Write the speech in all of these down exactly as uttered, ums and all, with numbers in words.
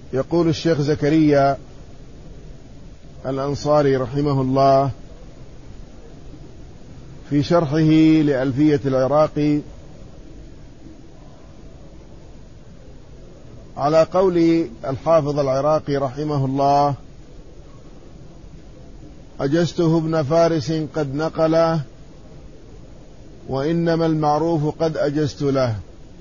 يقول الشيخ زكريا الأنصاري رحمه الله في شرحه لألفية العراقي على قول الحافظ العراقي رحمه الله: أجزته ابن فارس قد نقله، وإنما المعروف قد أجزت له،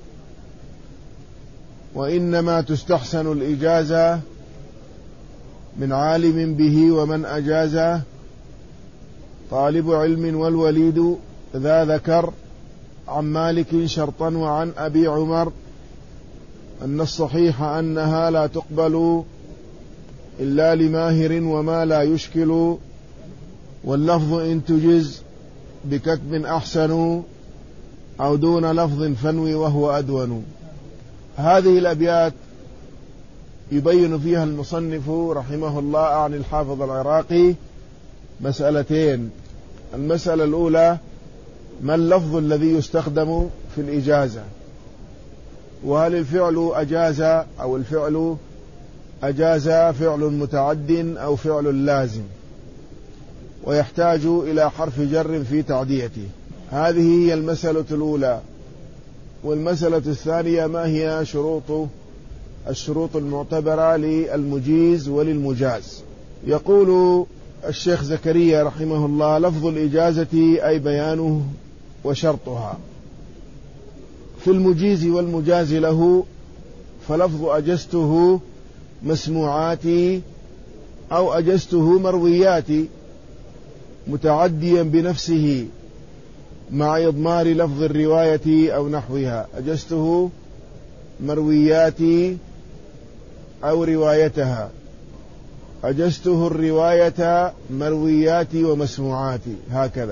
وإنما تستحسن الإجازة من عالم به ومن أجازه، طالب علم والوليد ذا ذكر، عن مالك شرطا وعن أبي عمر، أن الصحيح أنها لا تقبل إلا لماهر وما لا يشكل، واللفظ إن تجز بكتب أحسن، أو دون لفظ فنوي وهو أدون. هذه الأبيات يبين فيها المصنف رحمه الله عن الحافظ العراقي مسألتين: المسألة الأولى ما اللفظ الذي يستخدم في الإجازة، وهل الفعل أجاز أو الفعل أجاز فعل متعد أو فعل لازم، ويحتاج إلى حرف جر في تعديته. هذه هي المسألة الأولى. والمسألة الثانية ما هي شروط الشروط المعتبرة للمجيز وللمجاز. يقول الشيخ زكريا رحمه الله: لفظ الإجازة أي بيانه وشرطها. في المجيز والمجاز له فلفظ أجزته مسموعاتي أو أجزته مروياتي متعديا بنفسه مع إضمار لفظ الرواية أو نحوها. أجزته مروياتي أو روايتها، أجزته الرواية مروياتي ومسموعاتي، هكذا.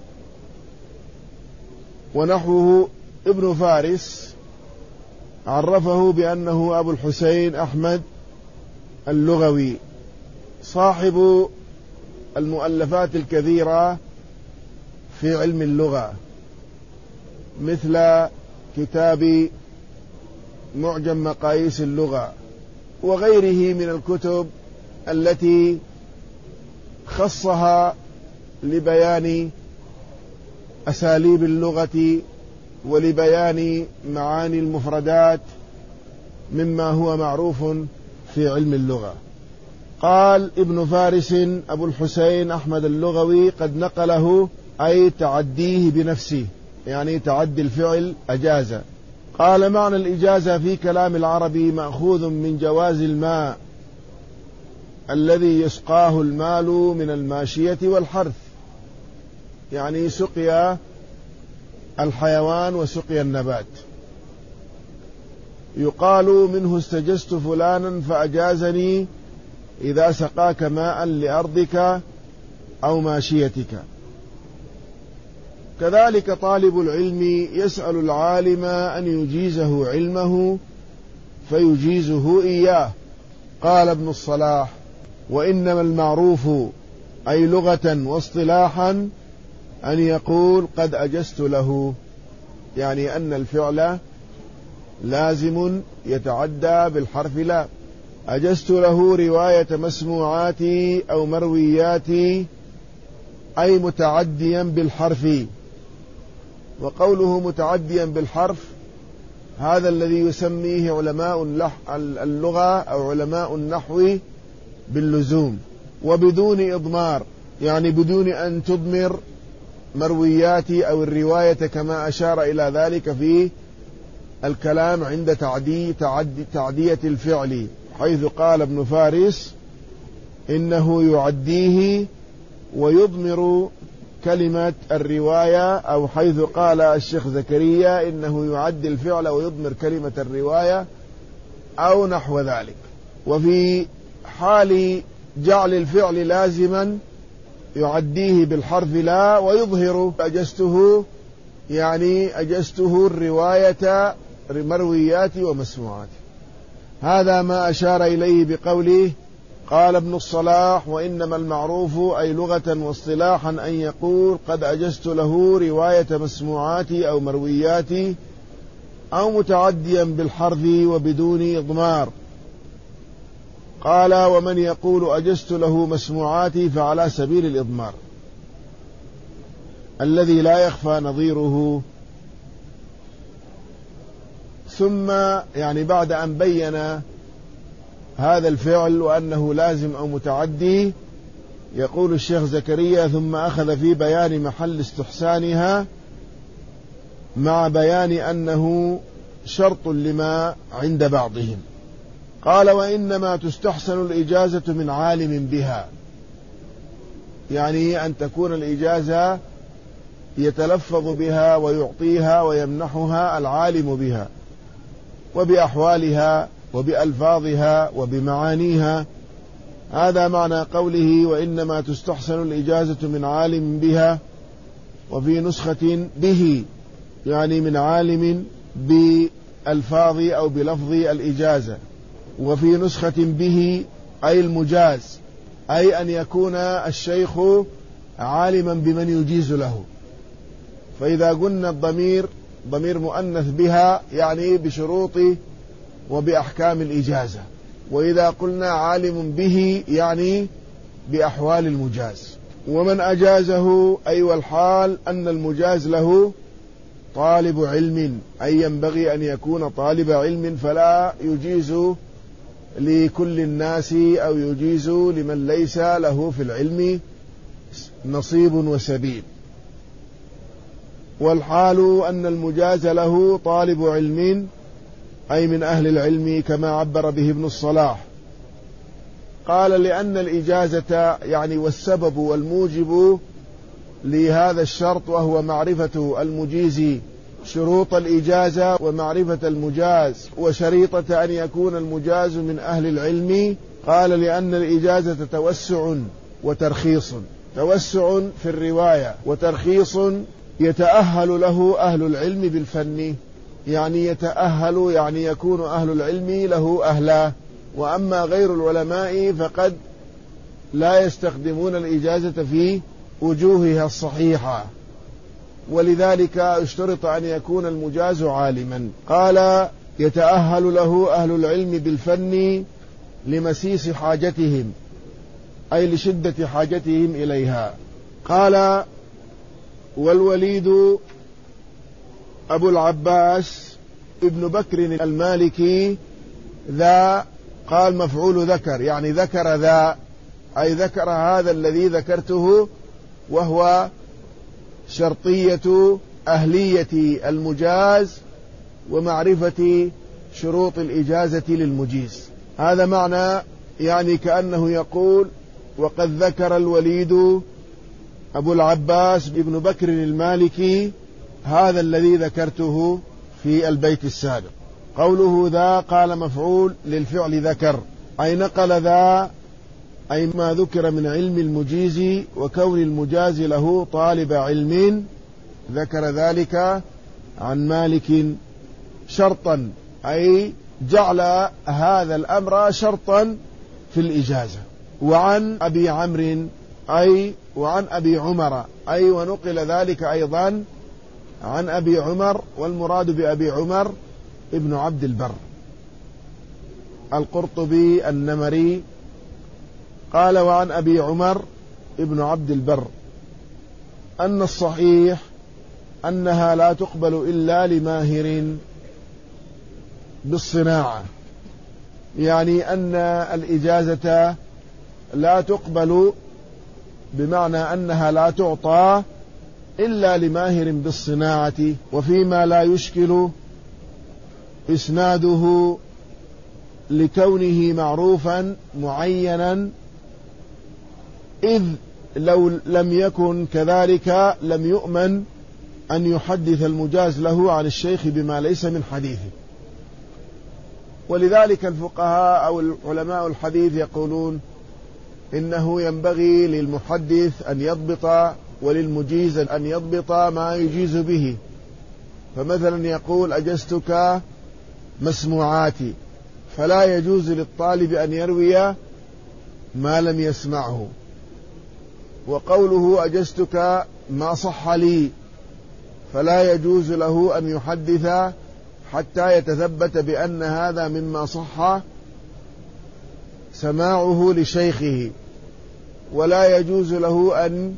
ونحوه ابن فارس عرفه بأنه أبو الحسين أحمد اللغوي، صاحب المؤلفات الكثيرة في علم اللغة، مثل كتاب معجم مقاييس اللغة وغيره من الكتب التي خصها لبيان أساليب اللغة ولبيان معاني المفردات مما هو معروف في علم اللغة. قال ابن فارس أبو الحسين أحمد اللغوي قد نقله، أي تعديه بنفسه، يعني تعدي الفعل أجازة. قال: معنى الإجازة في كلام العربي مأخوذ من جواز الماء الذي يسقاه المال من الماشية والحرث، يعني سقيا الحيوان وسقيا النبات. يقال منه: استجزت فلانا فأجازني إذا سقاك ماء لأرضك أو ماشيتك. كذلك طالب العلم يسأل العالم أن يجيزه علمه فيجيزه إياه. قال ابن الصلاح: وإنما المعروف أي لغة واصطلاحا أن يقول قد أجزت له، يعني أن الفعل لازم يتعدى بالحرف لا. أجزت له رواية مسموعاتي أو مروياتي، أي متعديا بالحرف. وقوله متعديا بالحرف هذا الذي يسميه علماء اللغة أو علماء النحو باللزوم، وبدون إضمار، يعني بدون أن تضمر مروياتي أو الرواية، كما أشار إلى ذلك في الكلام عند تعدي تعدي تعدية الفعل، حيث قال ابن فارس إنه يعديه ويضمر كلمة الرواية، أو حيث قال الشيخ زكريا إنه يعدي الفعل ويضمر كلمة الرواية أو نحو ذلك. وفي حال جعل الفعل لازما يعديه بالحرف لا ويظهر أجزته، يعني أجزته الرواية مروياتي ومسموعاتي. هذا ما أشار إليه بقوله قال ابن الصلاح: وإنما المعروف أي لغة واصطلاحا أن يقول قد أجزت له رواية مسموعاتي أو مروياتي، أو متعديا بالحرف وبدون إضمار. قال: ومن يقول أجزت له مسموعاتي فعلى سبيل الإضمار الذي لا يخفى نظيره. ثم يعني بعد أن بين هذا الفعل وأنه لازم أو متعدي، يقول الشيخ زكريا: ثم أخذ في بيان محل استحسانها مع بيان أنه شرط لما عند بعضهم. قال: وإنما تستحسن الإجازة من عالم بها، يعني أن تكون الإجازة يتلفظ بها ويعطيها ويمنحها العالم بها وبأحوالها وبألفاظها وبمعانيها. هذا معنى قوله: وإنما تستحسن الإجازة من عالم بها. وفي نسخة به، يعني من عالم بألفاظ أو بلفظ الإجازة. وفي نسخة به أي المجاز، أي أن يكون الشيخ عالما بمن يجيز له. فإذا قلنا الضمير ضمير مؤنث بها يعني بشروط وبأحكام الإجازة، وإذا قلنا عالم به يعني بأحوال المجاز. ومن أجازه أي والحال أن المجاز له طالب علم، أي ينبغي أن يكون طالب علم، فلا يجيز لكل الناس أو يجيز لمن ليس له في العلم نصيب وسبيل. والحال أن المجاز له طالب علم، أي من أهل العلم، كما عبر به ابن الصلاح. قال: لأن الإجازة يعني والسبب والموجب لهذا الشرط، وهو معرفة المجيز شروط الإجازة ومعرفة المجاز وشريطة أن يكون المجاز من أهل العلم. قال: لأن الإجازة توسع وترخيص، توسع في الرواية وترخيص يتأهل له أهل العلم بالفن، يعني يتأهل يعني يكون أهل العلم له أهلا. وأما غير العلماء فقد لا يستخدمون الإجازة في وجوهها الصحيحة، ولذلك اشترط أن يكون المجاز عالما. قال: يتأهل له أهل العلم بالفن لمسيس حاجتهم، أي لشدة حاجتهم إليها. قال: والوليد أبو العباس ابن بكر المالكي ذا، قال مفعول ذكر، يعني ذكر ذا، أي ذكر هذا الذي ذكرته، وهو شرطية أهلية المجاز ومعرفة شروط الإجازة للمجيز. هذا معنى، يعني كأنه يقول: وقد ذكر الوليد أبو العباس ابن بكر المالكي هذا الذي ذكرته في البيت السابق. قوله ذا، قال مفعول للفعل ذكر، أي نقل ذا، أي ما ذكر من علم المجيز وكون المجاز له طالب علم، ذكر ذلك عن مالك شرطا، أي جعل هذا الأمر شرطا في الإجازة. وعن أبي عمرو، أي وعن أبي عمر، أي ونقل ذلك أيضا عن أبي عمر، والمراد بأبي عمر ابن عبد البر القرطبي النمري. قال: وعن أبي عمر ابن عبد البر أن الصحيح أنها لا تقبل إلا لماهر بالصناعة، يعني أن الإجازة لا تقبل بمعنى أنها لا تعطى إلا لماهر بالصناعة، وفيما لا يشكل إسناده لكونه معروفا معينا، إذ لو لم يكن كذلك لم يؤمن أن يحدث المجاز له عن الشيخ بما ليس من حديثه. ولذلك الفقهاء أو العلماء الحديث يقولون إنه ينبغي للمحدث أن يضبط وللمجيز أن يضبط ما يجيز به. فمثلا يقول: أجزتك مسموعاتي، فلا يجوز للطالب أن يروي ما لم يسمعه. وقوله: أجزتك ما صح لي، فلا يجوز له أن يحدث حتى يتثبت بأن هذا مما صح سماعه لشيخه، ولا يجوز له أن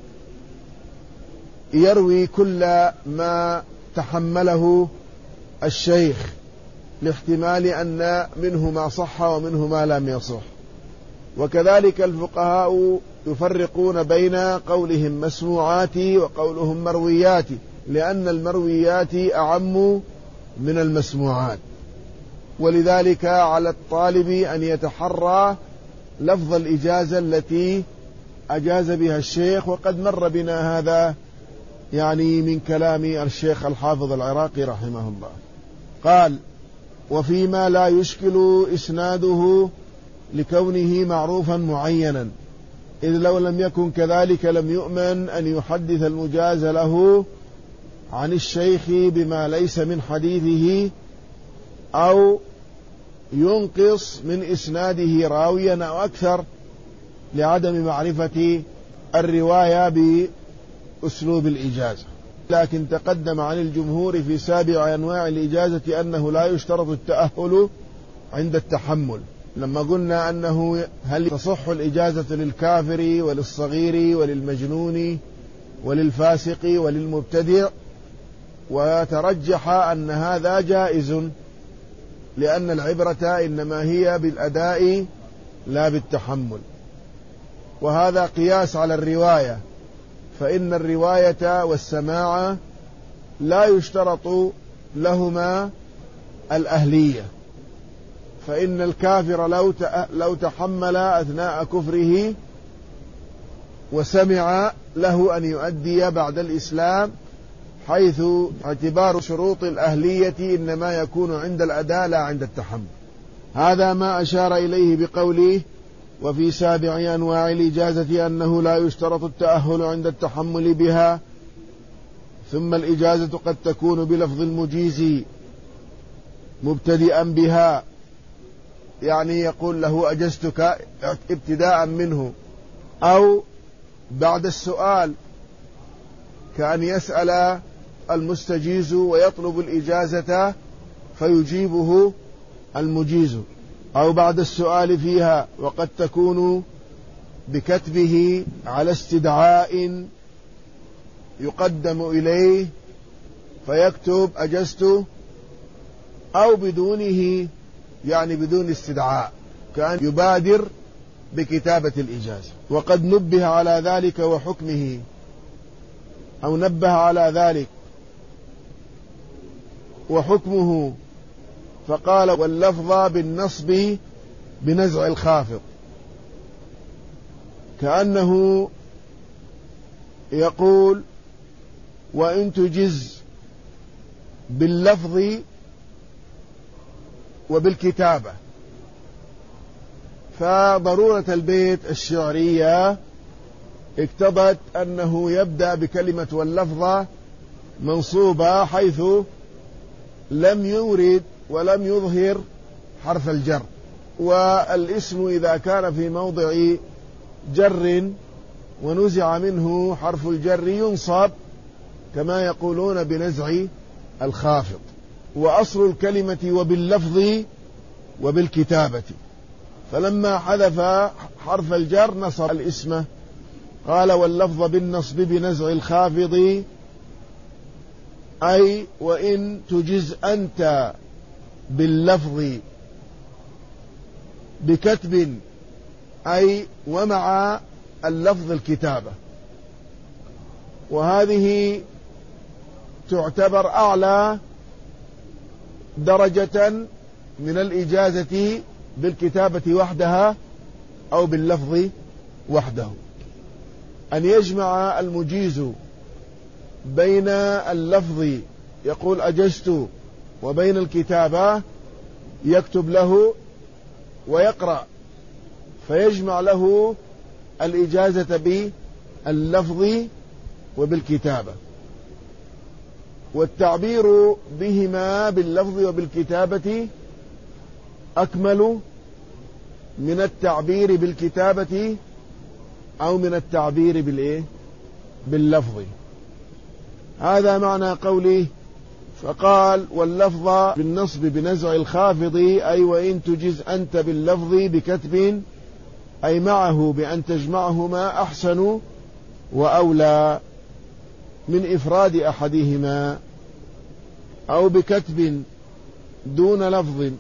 يروي كل ما تحمله الشيخ، لاحتمال أن منه ما صح ومنه ما لم يصح. وكذلك الفقهاء يفرقون بين قولهم مسموعات وقولهم مرويات، لأن المرويات أعم من المسموعات، ولذلك على الطالب أن يتحرى لفظ الإجازة التي أجاز بها الشيخ. وقد مر بنا هذا يعني من كلام الشيخ الحافظ العراقي رحمه الله. قال: وفيما لا يشكل إسناده لكونه معروفا معينا، إذ لو لم يكن كذلك لم يؤمن أن يحدث المجاز له عن الشيخ بما ليس من حديثه، أو ينقص من إسناده راويا أو أكثر لعدم معرفة الرواية بأسلوب الإجازة. لكن تقدم عن الجمهور في سابع أنواع الإجازة أنه لا يشترط التأهل عند التحمل، لما قلنا أنه هل تصح الإجازة للكافر وللصغير وللمجنون وللفاسق وللمبتدع، وترجح أن هذا جائز، لأن العبرة إنما هي بالأداء لا بالتحمل. وهذا قياس على الرواية، فإن الرواية والسماع لا يشترط لهما الأهلية، فإن الكافر لو لو تحمل أثناء كفره وسمع له أن يؤدي بعد الإسلام، حيث اعتبار شروط الأهلية إنما يكون عند الأداء لا عند التحمل. هذا ما أشار إليه بقوله: وفي سابع أنواع الإجازة أنه لا يشترط التأهل عند التحمل بها. ثم الإجازة قد تكون بلفظ المجيز مبتدئا بها، يعني يقول له أجزتك ابتداء منه، أو بعد السؤال كأن يسأل المستجيز ويطلب الإجازة فيجيبه المجيز، أو بعد السؤال فيها. وقد تكون بكتبه على استدعاء يقدم إليه فيكتب أجزت، أو بدونه يعني بدون استدعاء، كأن يبادر بكتابة الإجازة. وقد نبه على ذلك وحكمه، أو نبه على ذلك وحكمه، فقال: واللفظ بالنصب بنزع الخافض، كأنه يقول: وإن تجز باللفظ وبالكتابة. فضرورة البيت الشعرية اقتضت أنه يبدأ بكلمة واللفظ منصوبة، حيث لم يورد ولم يظهر حرف الجر. والاسم إذا كان في موضع جر ونزع منه حرف الجر ينصب، كما يقولون بنزع الخافض. وأصل الكلمة وباللفظ وبالكتابة، فلما حذف حرف الجر نصب الاسم. قال: واللفظ بالنصب بنزع الخافض، أي وإن تجز أنت باللفظ بكتب، أي ومع اللفظ الكتابة. وهذه تعتبر أعلى درجة من الإجازة بالكتابة وحدها أو باللفظ وحده، أن يجمع المجيز بين اللفظ يقول أجزت وبين الكتابة، يكتب له ويقرأ، فيجمع له الإجازة باللفظ وبالكتابة. والتعبير بهما باللفظ وبالكتابة أكمل من التعبير بالكتابة أو من التعبير بالإيه؟ باللفظ. هذا معنى قوله. فقال: واللفظ بالنصب بنزع الخافض، أي وإن تجز أنت باللفظ بكتب أي معه بأن تجمعهما أحسن وأولى من إفراد أحدهما، أو بكتب دون لفظ.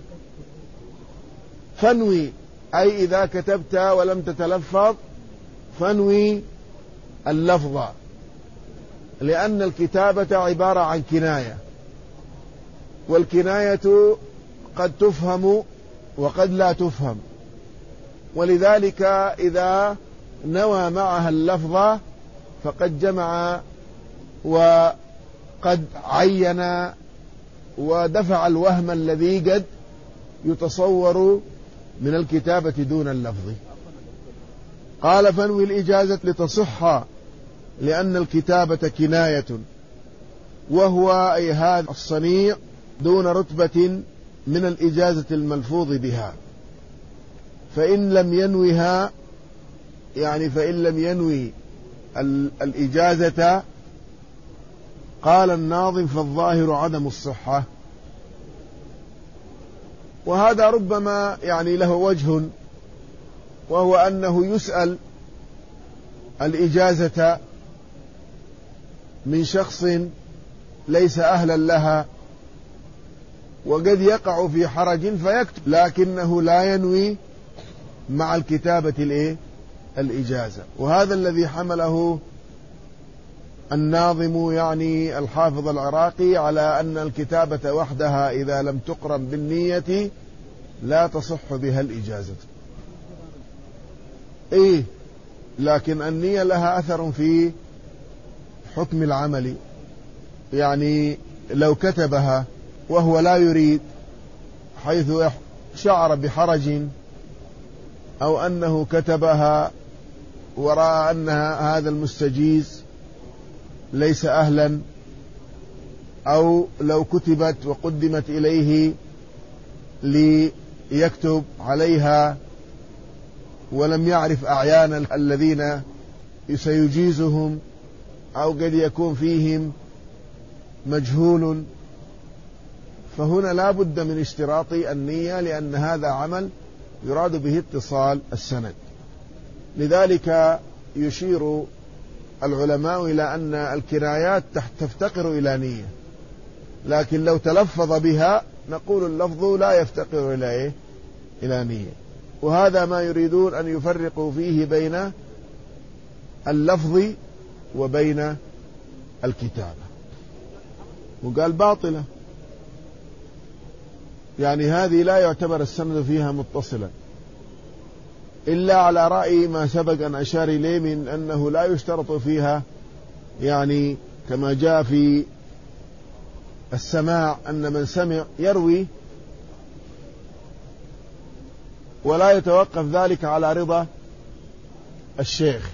فانوي أي إذا كتبت ولم تتلفظ فانوي اللفظ، لأن الكتابة عبارة عن كناية، والكناية قد تفهم وقد لا تفهم، ولذلك إذا نوى معها اللفظ فقد جمع وقد عين ودفع الوهم الذي قد يتصور من الكتابة دون اللفظ. قال فانوي الإجازة لتصح، لأن الكتابة كناية، وهو أي هذا الصنيع دون رتبة من الإجازة الملفوظ بها. فإن لم ينوها، يعني فإن لم ينوي الإجازة، قال الناظم فالظاهر عدم الصحة. وهذا ربما يعني له وجه، وهو أنه يسأل الإجازة من شخص ليس أهلا لها، وقد يقع في حرج فيكتب، لكنه لا ينوي مع الكتابة الإيه؟ الإجازة. وهذا الذي حمله الناظم يعني الحافظ العراقي على أن الكتابة وحدها إذا لم تقرن بالنية لا تصح بها الإجازة. إيه، لكن النية لها أثر في حكم العمل، يعني لو كتبها وهو لا يريد، حيث شعر بحرج، أو أنه كتبها ورأى أن هذا المستجيز ليس أهلا، أو لو كتبت وقدمت إليه ليكتب عليها ولم يعرف أعيان الذين سيجيزهم، أو قد يكون فيهم مجهول، فهنا لا بد من اشتراط النية، لأن هذا عمل يراد به اتصال السند. لذلك يشير العلماء إلى أن الكنايات تفتقر إلى نية، لكن لو تلفظ بها نقول اللفظ لا يفتقر إلى إيه؟ إلى نية. وهذا ما يريدون أن يفرقوا فيه بين اللفظ وبين الكتابة. وقال باطلة، يعني هذه لا يعتبر السند فيها متصلا، إلا على رأي ما سبق أن أشار إليه من أنه لا يشترط فيها، يعني كما جاء في السماع أن من سمع يروي، ولا يتوقف ذلك على رضا الشيخ.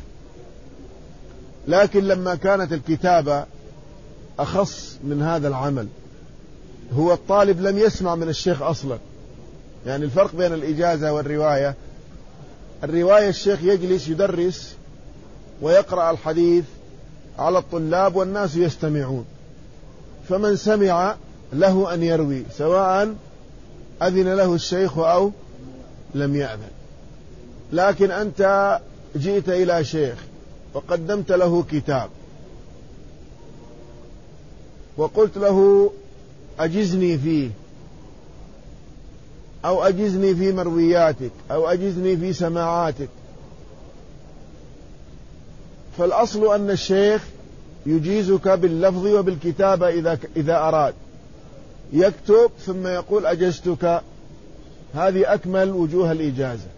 لكن لما كانت الكتابة أخص من هذا العمل، هو الطالب لم يسمع من الشيخ أصلا، يعني الفرق بين الإجازة والرواية، الرواية الشيخ يجلس يدرس ويقرأ الحديث على الطلاب والناس يستمعون، فمن سمع له أن يروي سواء أذن له الشيخ أو لم يأذن. لكن أنت جئت إلى شيخ وقدمت له كتاب وقلت له أجزني فيه، أو أجزني في مروياتك، أو أجزني في سماعاتك، فالأصل أن الشيخ يجيزك باللفظ وبالكتابة إذا إذا أراد، يكتب ثم يقول أجزتك، هذه أكمل وجوه الإجازة.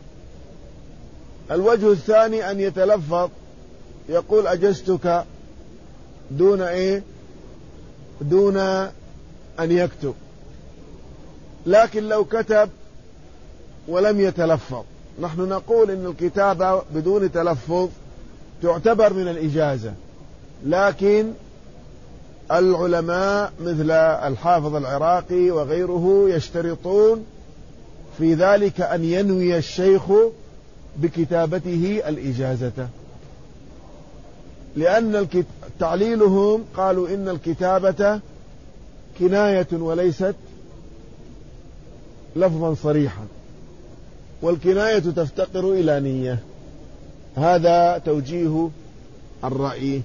الوجه الثاني أن يتلفظ يقول أجزتك دون إيه؟ دون أن يكتب. لكن لو كتب ولم يتلفظ، نحن نقول إن الكتابة بدون تلفظ تعتبر من الإجازة، لكن العلماء مثل الحافظ العراقي وغيره يشترطون في ذلك أن ينوي الشيخ بكتابته الإجازة، لأن تعليلهم قالوا إن الكتابة كناية وليست لفظا صريحا، والكناية تفتقر إلى نية. هذا توجيه الرأي.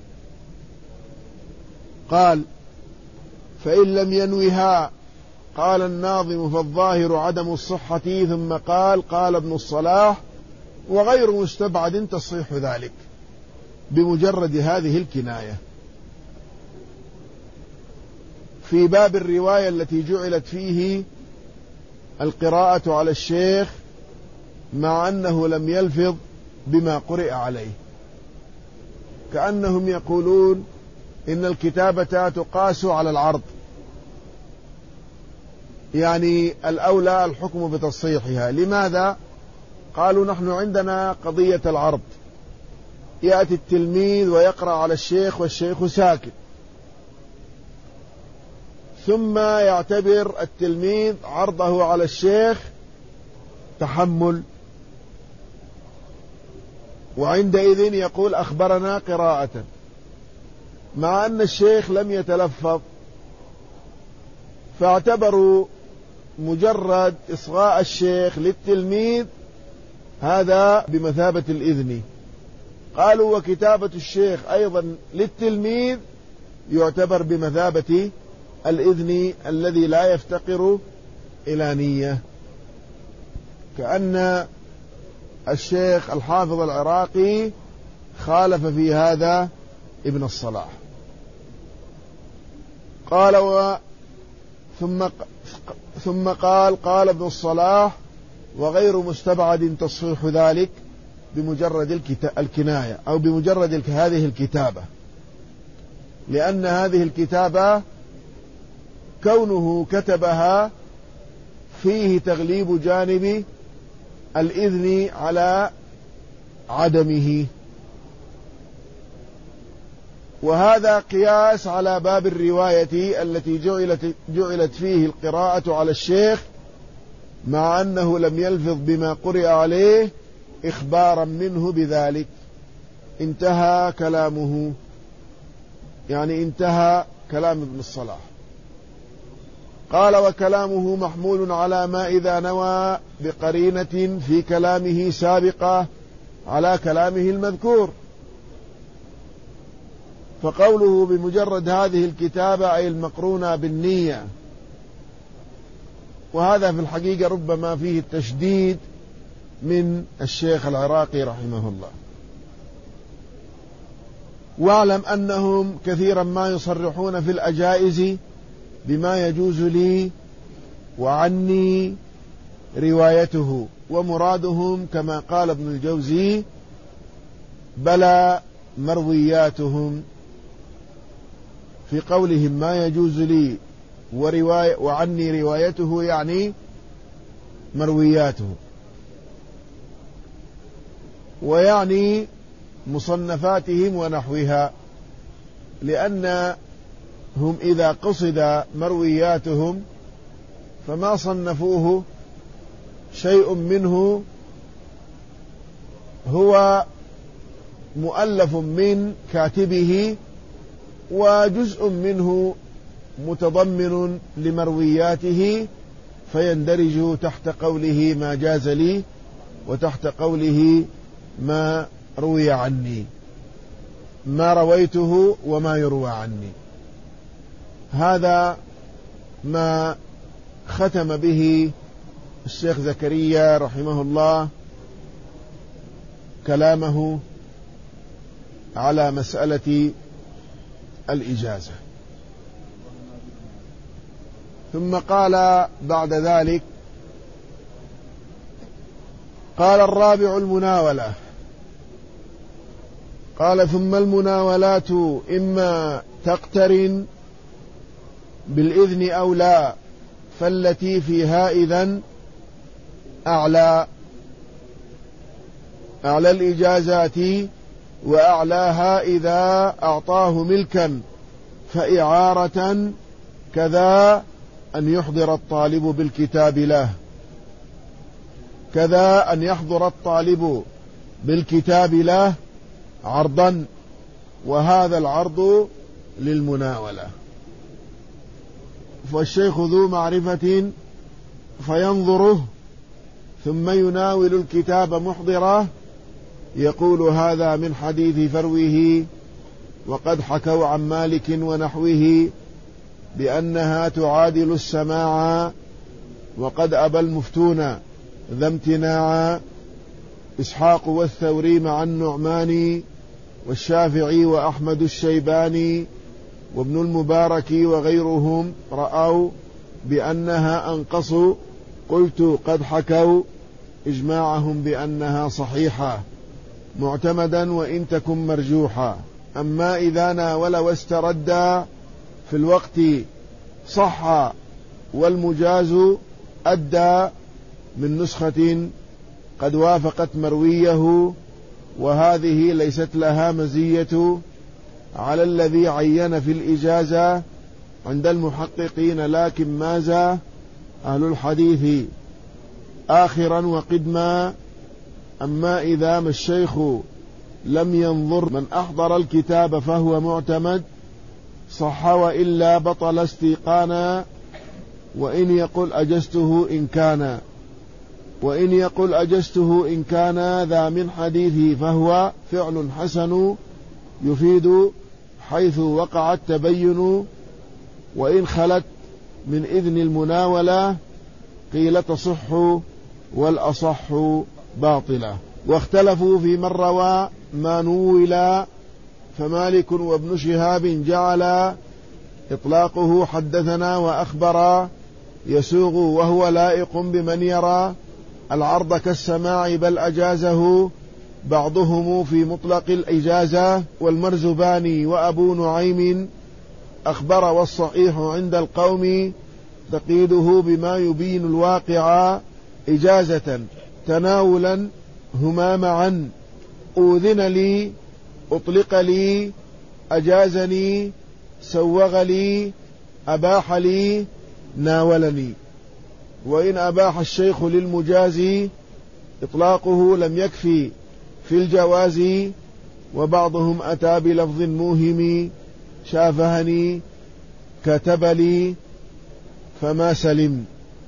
قال: فإن لم ينوها، قال الناظم: فالظاهر عدم الصحة. ثم قال: قال ابن الصلاح: وغير مستبعد تصحيح ذلك بمجرد هذه الكناية. في باب الرواية التي جعلت فيه القراءة على الشيخ مع أنه لم يلفظ بما قرئ عليه، كأنهم يقولون إن الكتابة تقاس على العرض، يعني الأولى الحكم بتصحيحها. لماذا؟ قالوا: نحن عندنا قضية العرض، يأتي التلميذ ويقرأ على الشيخ والشيخ ساكت، ثم يعتبر التلميذ عرضه على الشيخ تحمل، وعندئذ يقول: أخبرنا قراءة، مع أن الشيخ لم يتلفظ، فاعتبروا مجرد إصغاء الشيخ للتلميذ هذا بمثابة الإذن. قالوا: وكتابة الشيخ أيضا للتلميذ يعتبر بمثابة الإذن الذي لا يفتقر إلى نية، كأن الشيخ الحافظ العراقي خالف في هذا ابن الصلاح. قال و ثم ثم قال قال ابن الصلاح: وغير مستبعد تصحيح ذلك بمجرد الكناية أو بمجرد هذه الكتابة، لأن هذه الكتابة كونه كتبها فيه تغليب جانب الإذن على عدمه، وهذا قياس على باب الرواية التي جعلت, جعلت فيه القراءة على الشيخ مع أنه لم يلفظ بما قرئ عليه إخبارا منه بذلك. انتهى كلامه، يعني انتهى كلام ابن الصلاح. قال: وكلامه محمول على ما إذا نوى بقرينة في كلامه سابقة على كلامه المذكور. فقوله بمجرد هذه الكتابة أي المقرونة بالنية، وهذا في الحقيقة ربما فيه التشديد من الشيخ العراقي رحمه الله. واعلم أنهم كثيرا ما يصرحون في الأجائز بما يجوز لي وعني روايته، ومرادهم كما قال ابن الجوزي: بلى مروياتهم، في قولهم ما يجوز لي ورواية وعني روايته يعني مروياته، ويعني مصنفاتهم ونحوها، لأنهم إذا قصد مروياتهم فما صنفوه شيء منه هو مؤلف من كاتبه، وجزء منه متضمن لمروياته، فيندرج تحت قوله ما جاز لي وتحت قوله ما روي عني، ما رويته وما يروى عني. هذا ما ختم به الشيخ زكريا رحمه الله كلامه على مسألة الإجازة. ثم قال بعد ذلك: قال الرابع المناولة. قال: ثم المناولات إما تقترن بالإذن أو لا، فالتي فيها إذن أعلى أعلى الإجازات، وأعلاها إذا أعطاه ملكا فإعارة، كذا أن يحضر الطالب بالكتاب له كذا أن يحضر الطالب بالكتاب له عرضا، وهذا العرض للمناولة. فالشيخ ذو معرفة فينظره ثم يناول الكتاب محضرة يقول هذا من حديث فروه، وقد حكوا عن مالك ونحوه بأنها تعادل السماع، وقد أبى المفتون ذا امتناعا، إسحاق والثوري مع النعماني والشافعي وأحمد الشيباني وابن المبارك وغيرهم رأوا بأنها أنقص، قلت قد حكوا إجماعهم بأنها صحيحة معتمدا وإن تكن مرجوحة. أما إذا ناول واسترد في الوقت صح، والمجاز أدى من نسخة قد وافقت مرويه، وهذه ليست لها مزية على الذي عين في الإجازة عند المحققين، لكن ماذا أهل الحديث آخرا وقدما. أما إذا ما الشيخ لم ينظر من أحضر الكتاب فهو معتمد، صح وإلا بطل استيقانا، وإن يقل أجزته إن كان وإن يقل أجزته إن كان ذا من حديثه فهو فعل حسن يفيد حيث وقع التبين، وإن خلت من إذن المناولة قيل تصح والأصح باطلة. واختلفوا في من روى ما نول، فمالك وابن شهاب جعل إطلاقه حدثنا وأخبر يسوغ، وهو لائق بمن يرى العرض كالسماع بل أجازه بعضهم في مطلق الإجازة. والمرزباني وأبو نعيم أخبر، والصحيح عند القوم تقييده بما يبين الواقع إجازة تناولا هما معا، أوذن لي أطلق لي أجازني سوغ لي أباح لي ناولني. وإن أباح الشيخ للمجازي إطلاقه لم يكفي في الجواز، وبعضهم أتى بلفظ موهم شافهني كتب لي فما سلم.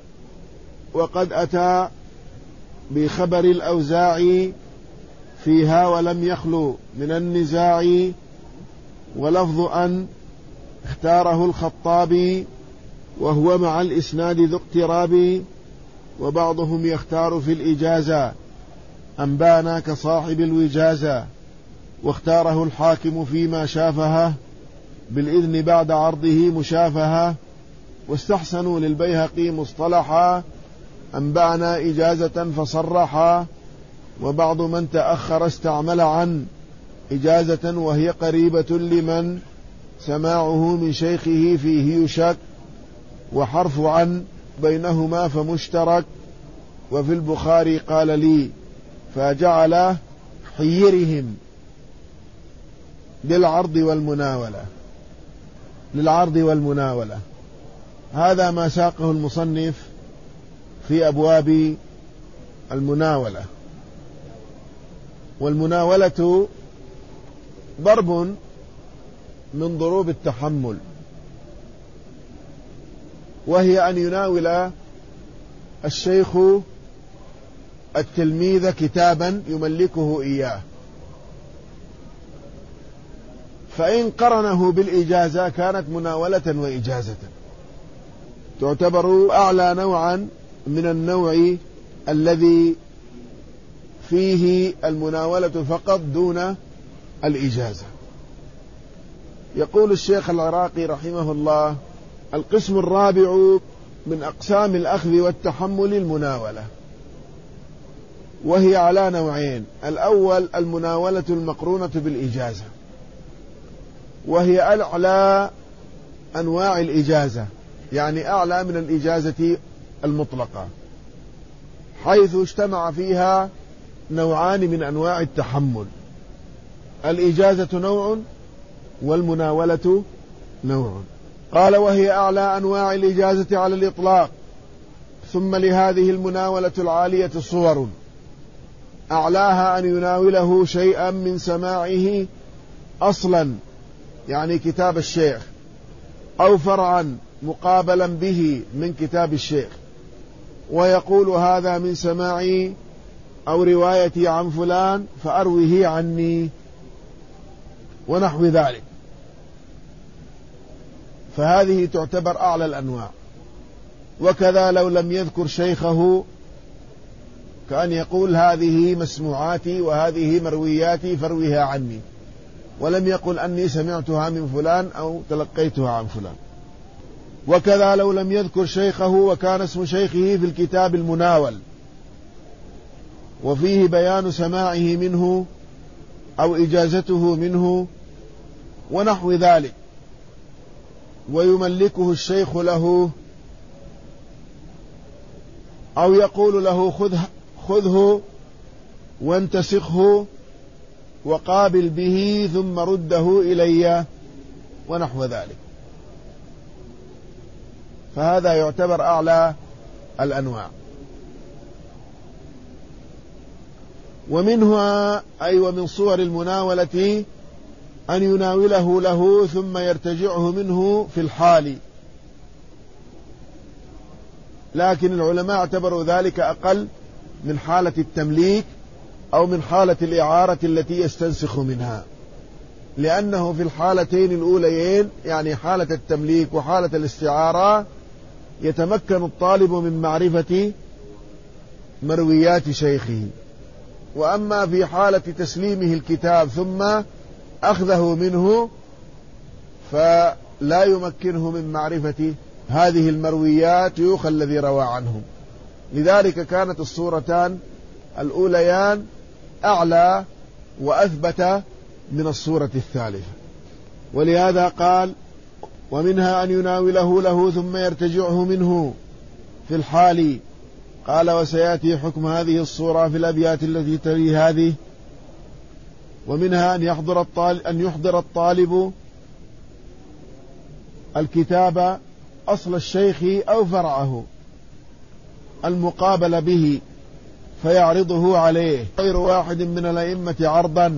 وقد أتى بخبر الأوزاعي فيها ولم يخلو من النزاع، ولفظ أن اختاره الخطابي وهو مع الإسناد ذو اقتراب، وبعضهم يختار في الإجازة أنبانا كصاحب الوجازة، واختاره الحاكم فيما شافها بالإذن بعد عرضه مشافهة، واستحسنوا للبيهقي مصطلحا أنبعنا إجازة فصرحا، وبعض من تأخر استعمل عن إجازة وهي قريبة لمن سماعه من شيخه فيه يشك، وحرف عن بينهما فمشترك. وفي البخاري قال لي فجعل حيرهم للعرض والمناولة للعرض والمناولة. هذا ما ساقه المصنف في أبواب المناولة. والمناولة ضرب من ضروب التحمل، وهي أن يناول الشيخ التلميذ كتابا يملكه إياه، فإن قرنه بالإجازة كانت مناولة وإجازة، تعتبر أعلى نوعا من النوع الذي فيه المناولة فقط دون الإجازة. يقول الشيخ العراقي رحمه الله: القسم الرابع من أقسام الأخذ والتحمل المناولة، وهي على نوعين: الأول المناولة المقرونة بالإجازة، وهي أعلى أنواع الإجازة، يعني أعلى من الإجازة المطلقة، حيث اجتمع فيها نوعان من أنواع التحمل: الإجازة نوع والمناولة نوع. قال: وهي أعلى أنواع الإجازة على الإطلاق. ثم لهذه المناولة العالية صور: أعلاها أن يناوله شيئا من سماعه أصلا، يعني كتاب الشيخ، أو فرعا مقابلا به من كتاب الشيخ، ويقول هذا من سماعي أو روايتي عن فلان فأروه عني ونحو ذلك. فهذه تعتبر أعلى الأنواع. وكذا لو لم يذكر شيخه، كأن يقول هذه مسموعاتي وهذه مروياتي فارويها عني، ولم يقل أني سمعتها من فلان أو تلقيتها عن فلان. وكذا لو لم يذكر شيخه وكان اسم شيخه في الكتاب المناول وفيه بيان سماعه منه أو إجازته منه ونحو ذلك، ويملكه الشيخ له أو يقول له خذه, خذه وانتسخه وقابل به ثم رده إلي ونحو ذلك، فهذا يعتبر أعلى الأنواع. ومنها أي ومن صور المناولة أن يناوله له ثم يرتجعه منه في الحال، لكن العلماء اعتبروا ذلك أقل من حالة التمليك أو من حالة الإعارة التي يستنسخ منها، لأنه في الحالتين الأوليين يعني حالة التمليك وحالة الاستعارة يتمكن الطالب من معرفة مرويات شيخه. وأما في حالة تسليمه الكتاب ثم أخذه منه فلا يمكنه من معرفة هذه المرويات شيوخ الذي روى عنهم. لذلك كانت الصورتان الأوليان أعلى وأثبت من الصورة الثالثة. ولهذا قال ومنها أن يناوله له ثم يرتجعه منه في الحال. قال وسيأتي حكم هذه الصورة في الأبيات التي تلي هذه. ومنها أن يحضر الطالب, أن يحضر الطالب الكتاب أصل الشيخ أو فرعه المقابل به فيعرضه عليه غير واحد من الأئمة عرضا،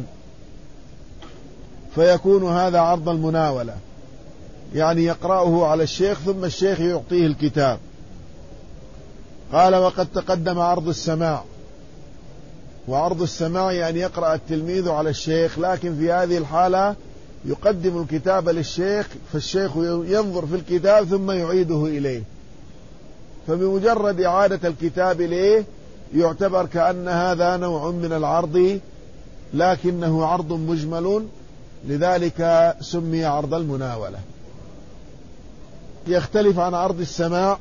فيكون هذا عرض المناولة، يعني يقرأه على الشيخ ثم الشيخ يعطيه الكتاب. قال وقد تقدم عرض السماع، وعرض السماع يعني يقرأ التلميذ على الشيخ، لكن في هذه الحالة يقدم الكتاب للشيخ فالشيخ ينظر في الكتاب ثم يعيده إليه، فبمجرد إعادة الكتاب إليه يعتبر كأن هذا نوع من العرض لكنه عرض مجمل، لذلك سمي عرض المناولة. يختلف عن عرض السماع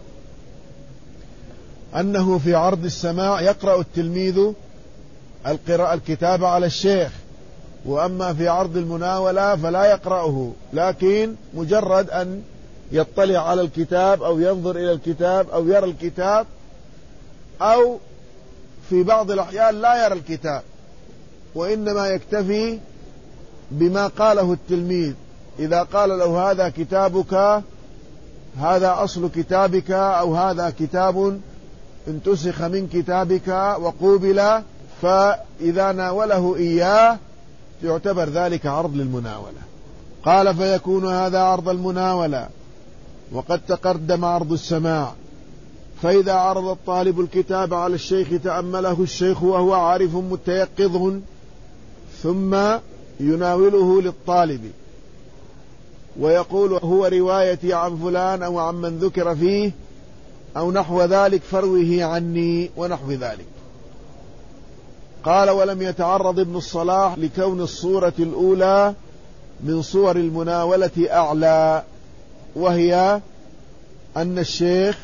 أنه في عرض السماع يقرأ التلميذ القراءة الكتاب على الشيخ، وأما في عرض المناولة فلا يقرأه، لكن مجرد أن يطلع على الكتاب أو ينظر إلى الكتاب أو يرى الكتاب، أو في بعض الأحيان لا يرى الكتاب وإنما يكتفي بما قاله التلميذ. إذا قال له هذا كتابك، هذا أصل كتابك، أو هذا كتاب انتسخ من كتابك وقوبل، فإذا ناوله إياه يعتبر ذلك عرض للمناولة. قال فيكون هذا عرض المناولة وقد تقدم عرض السماع. فإذا عرض الطالب الكتاب على الشيخ تأمله الشيخ وهو عارف متيقظ ثم يناوله للطالب ويقول هو روايتي عن فلان أو عن من ذكر فيه أو نحو ذلك فاروه عني ونحو ذلك. قال ولم يتعرض ابن الصلاح لكون الصورة الأولى من صور المناولة أعلى، وهي أن الشيخ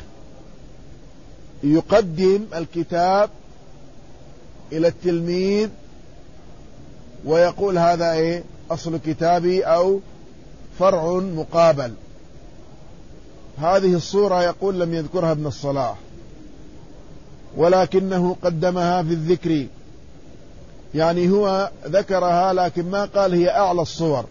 يقدم الكتاب إلى التلميذ ويقول هذا إيه أصل كتابي أو فرع مقابل. هذه الصورة يقول لم يذكرها ابن الصلاح، ولكنه قدمها في الذكر، يعني هو ذكرها لكن ما قال هي أعلى الصور،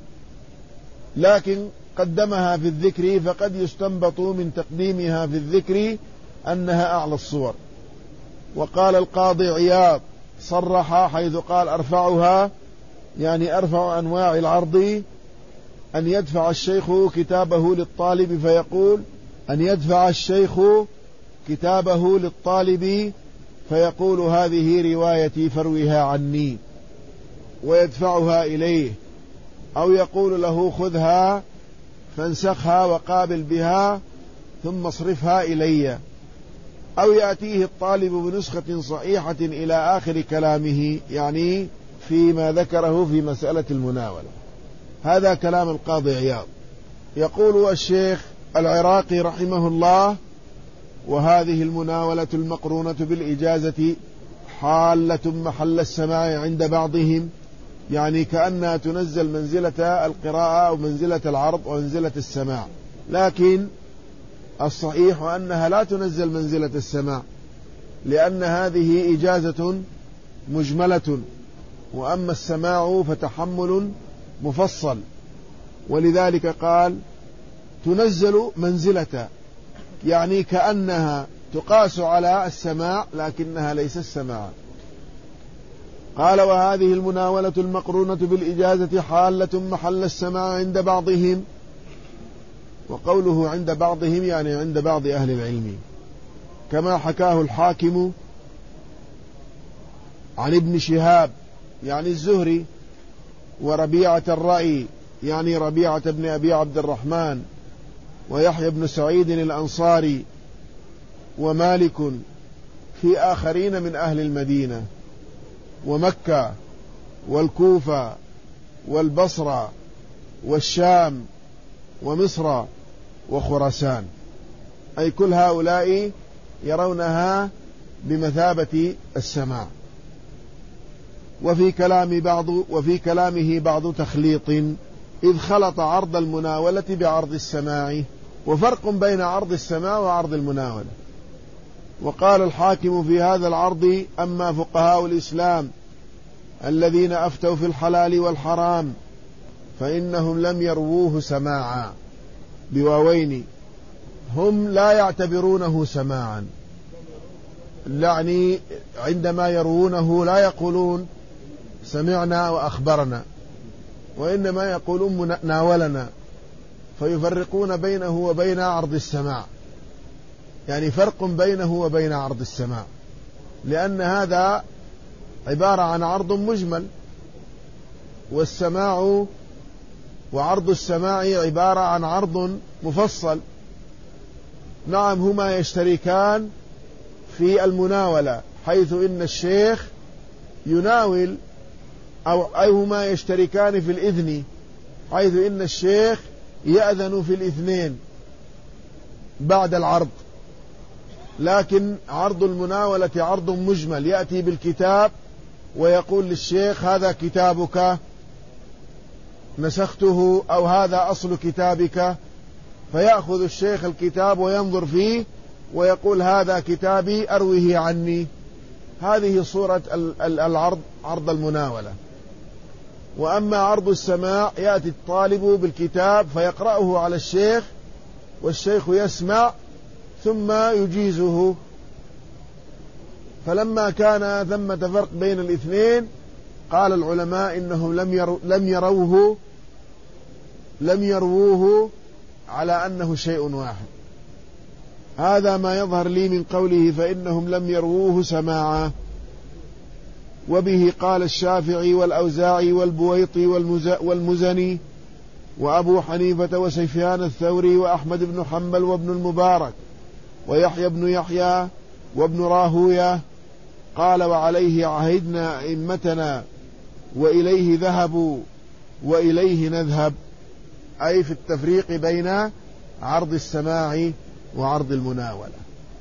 لكن قدمها في الذكر، فقد يستنبط من تقديمها في الذكر أنها أعلى الصور. وقال القاضي عياض صرح حيث قال أرفعها، يعني أرفع أنواع العرض، أن يدفع الشيخ كتابه للطالب فيقول أن يدفع الشيخ كتابه للطالب فيقول هذه روايتي فاروها عني ويدفعها إليه، أو يقول له خذها فانسخها وقابل بها ثم اصرفها إلي، أو يأتيه الطالب بنسخة صحيحة إلى آخر كلامه، يعني فيما ذكره في مسألة المناولة. هذا كلام القاضي عياض. يقول الشيخ العراقي رحمه الله: وهذه المناولة المقرونة بالإجازة حالة محل السماع عند بعضهم، يعني كأنها تنزل منزلة القراءة أو منزلة العرض ومنزلة السماع، لكن الصحيح أنها لا تنزل منزلة السماع، لأن هذه إجازة مجملة، وأما السماع فتحمل مفصل، ولذلك قال تنزل منزلة، يعني كأنها تقاس على السماع لكنها ليس السماع. قال: وهذه المناولة المقرونة بالإجازة حالة محل السماع عند بعضهم، وقوله عند بعضهم يعني عند بعض أهل العلم، كما حكاه الحاكم عن ابن شهاب يعني الزهري، وربيعة الرأي يعني ربيعة بن أبي عبد الرحمن، ويحيى بن سعيد الأنصاري، ومالك، في آخرين من أهل المدينة ومكة والكوفة والبصرة والشام ومصر وخراسان، أي كل هؤلاء يرونها بمثابة السماع. وفي كلام بعض وفي كلامه بعض تخليط، إذ خلط عرض المناولة بعرض السماع، وفرق بين عرض السماع وعرض المناولة. وقال الحاكم في هذا العرض: أما فقهاء الإسلام الذين أفتوا في الحلال والحرام فإنهم لم يرووه سماعا، بواوين، هم لا يعتبرونه سماعا، يعني عندما يروونه لا يقولون سمعنا وأخبرنا، وإنما يقولون ناولنا، فيفرقون بينه وبين عرض السماع، يعني فرق بينه وبين عرض السماع، لأن هذا عبارة عن عرض مجمل، والسماع وعرض السماع عبارة عن عرض مفصل. نعم، هما يشتركان في المناولة، حيث إن الشيخ يناول، أو أي هما يشتركان في الإذن، حيث إن الشيخ يأذن في الاثنين بعد العرض، لكن عرض المناولة عرض مجمل، يأتي بالكتاب ويقول للشيخ هذا كتابك نسخته، أو هذا أصل كتابك، فيأخذ الشيخ الكتاب وينظر فيه ويقول هذا كتابي أروه عني. هذه صورة العرض، عرض المناولة. وأما عرض السماع، يأتي الطالب بالكتاب فيقرأه على الشيخ، والشيخ يسمع ثم يجيزه. فلما كان ثمة فرق بين الاثنين، قال العلماء إنهم لم يرو لم يروه لم يروه على أنه شيء واحد. هذا ما يظهر لي من قوله فإنهم لم يروه سماعا. وبه قال الشافعي والأوزاعي والبويطي والمزني وأبو حنيفة وسفيان الثوري وأحمد بن حنبل وابن المبارك ويحيى بن يحيى وابن راهوية. قال: وعليه عهدنا أئمتنا وإليه ذهبوا وإليه نذهب، أي في التفريق بين عرض السماع وعرض المناولة.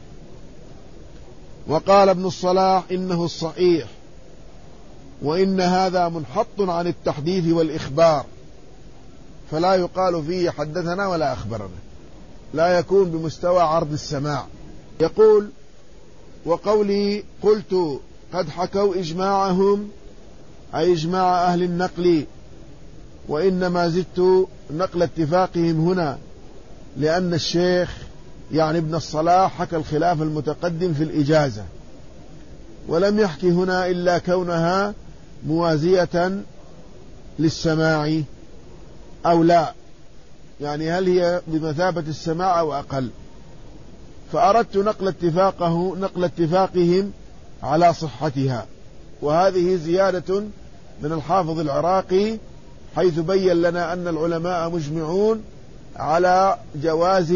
وقال ابن الصلاح: إنه الصحيح، وإن هذا منحط عن التحديث والإخبار، فلا يقال فيه حدثنا ولا أخبرنا، لا يكون بمستوى عرض السماع. يقول: وقولي قلت قد حكوا إجماعهم، أي إجماع أهل النقل، وإنما زدت نقل اتفاقهم هنا، لأن الشيخ يعني ابن الصلاح حكى الخلاف المتقدم في الإجازة، ولم يحكي هنا إلا كونها موازية للسماع أو لا، يعني هل هي بمثابة السماع أو أقل. فأردت نقل اتفاقه نقل اتفاقهم على صحتها. وهذه زيادة من الحافظ العراقي، حيث بين لنا أن العلماء مجمعون على جواز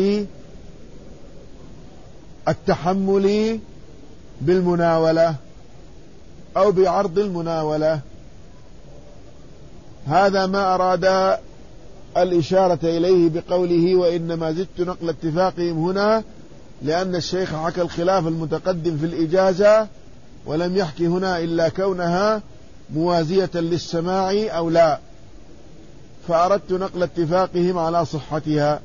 التحمل بالمناولة أو بعرض المناولة. هذا ما أراد الإشارة إليه بقوله وإنما زدت نقل اتفاقهم هنا، لأن الشيخ حكى الخلاف المتقدم في الإجازة ولم يحكي هنا إلا كونها موازية للسماع أو لا، فأردت نقل اتفاقهم على صحتها.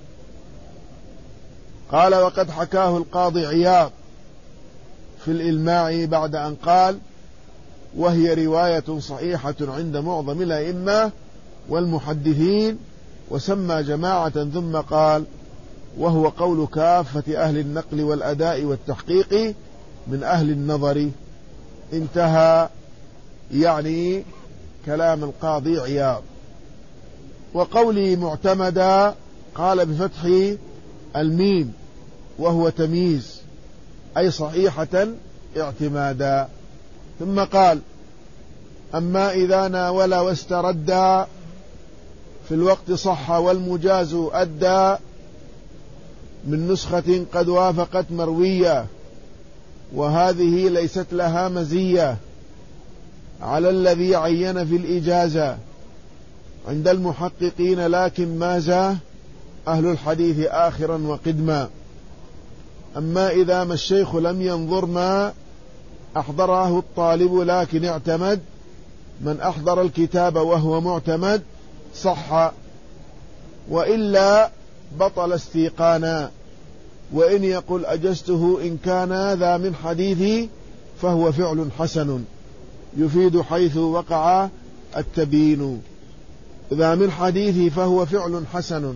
قال وقد حكاه القاضي عياض في الإلماع بعد أن قال وهي رواية صحيحة عند معظم الأئمة والمحدثين، وسمى جماعة ثم قال وهو قول كافة أهل النقل والأداء والتحقيق من أهل النظر. انتهى يعني كلام القاضي عياض. وقولي معتمدا قال بفتح الميم وهو تمييز، أي صحيحة اعتمادا. ثم قال أما إذا ناول واسترد في الوقت صح والمجاز أدى من نسخة قد وافقت مروية، وهذه ليست لها مزية على الذي عين في الإجازة عند المحققين، لكن مازى أهل الحديث آخرا وقدما. أما إذا ما الشيخ لم ينظر ما أحضره الطالب لكن اعتمد، من أحضر الكتاب وهو معتمد صح، وإلا بطل استيقانا. وإن يقل أجزته إن كان ذا من حديثي فهو فعل حسن يفيد حيث وقع التبيين. ذا من حديثي فهو فعل حسن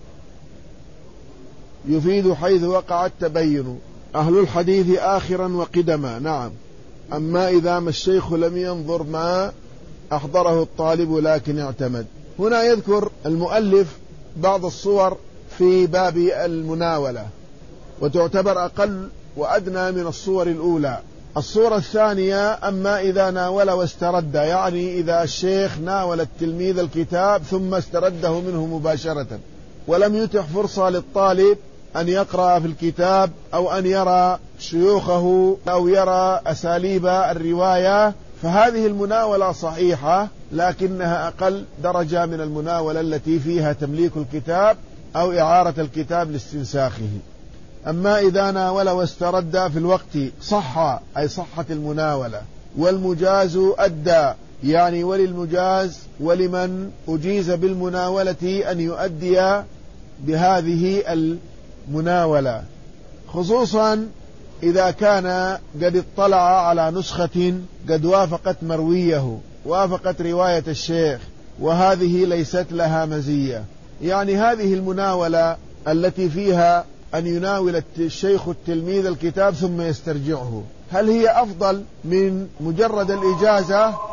يفيد حيث وقع التبين. أهل الحديث آخرا وقدما. نعم. أما إذا ما الشيخ لم ينظر ما أحضره الطالب لكن اعتمد. هنا يذكر المؤلف بعض الصور في باب المناولة، وتعتبر أقل وأدنى من الصور الأولى. الصورة الثانية أما إذا ناول واسترد، يعني إذا الشيخ ناول التلميذ الكتاب ثم استرده منه مباشرة، ولم يتح فرصة للطالب أن يقرأ في الكتاب أو أن يرى شيوخه أو يرى أساليب الرواية، فهذه المناولة صحيحة، لكنها أقل درجة من المناولة التي فيها تمليك الكتاب أو إعارة الكتاب لاستنساخه. أما إذا ناول واسترد في الوقت صح، أي صحت المناولة، والمجاز أدى، يعني وللمجاز ولمن أجيز بالمناولة أن يؤدي بهذه المناولة، خصوصا إذا كان قد اطلع على نسخة قد وافقت مرويه، وافقت رواية الشيخ، وهذه ليست لها مزية. يعني هذه المناولة التي فيها أن يناول الشيخ التلميذ الكتاب ثم يسترجعه، هل هي أفضل من مجرد الإجازة